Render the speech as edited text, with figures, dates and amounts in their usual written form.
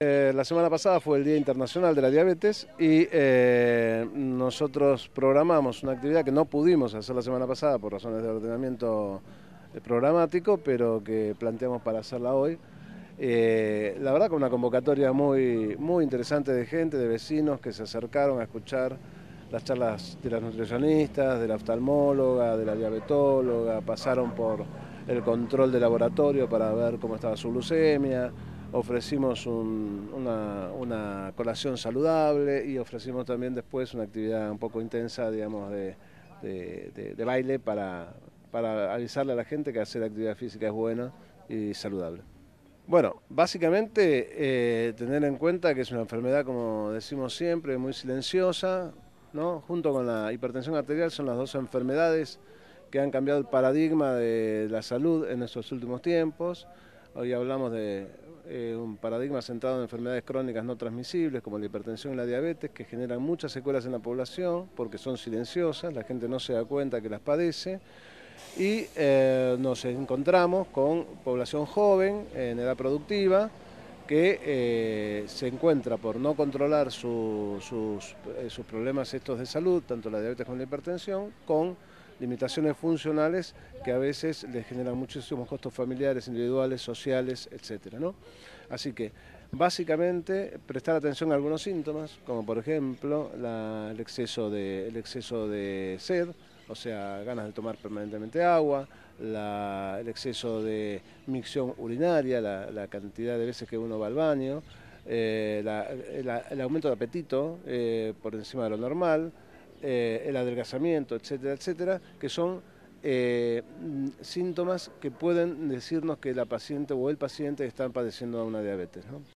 La semana pasada fue el Día Internacional de la Diabetes y nosotros programamos una actividad que no pudimos hacer la semana pasada por razones de ordenamiento programático, pero que planteamos para hacerla hoy. La verdad, con una convocatoria muy interesante de gente, de vecinos que se acercaron a escuchar las charlas de las nutricionistas, de la oftalmóloga, de la diabetóloga, pasaron por el control de laboratorio para ver cómo estaba su glucemia. Ofrecimos una colación saludable y ofrecimos también después una actividad un poco intensa, digamos, de baile para avisarle a la gente que hacer actividad física es buena y saludable. Bueno, básicamente tener en cuenta que es una enfermedad, como decimos siempre, muy silenciosa, ¿no? Junto con la hipertensión arterial son las dos enfermedades que han cambiado el paradigma de la salud en estos últimos tiempos. Hoy hablamos de un paradigma centrado en enfermedades crónicas no transmisibles como la hipertensión y la diabetes, que generan muchas secuelas en la población porque son silenciosas, la gente no se da cuenta que las padece. Y nos encontramos con población joven en edad productiva que se encuentra por no controlar sus problemas estos de salud, tanto la diabetes como la hipertensión, con limitaciones funcionales que a veces les generan muchísimos costos familiares, individuales, sociales, etcétera, ¿no? Así que básicamente prestar atención a algunos síntomas, como por ejemplo el exceso de sed, o sea, ganas de tomar permanentemente agua, el exceso de micción urinaria, la cantidad de veces que uno va al baño, el aumento de apetito por encima de lo normal, el adelgazamiento, etcétera, etcétera, que son síntomas que pueden decirnos que la paciente o el paciente están padeciendo una diabetes, ¿no?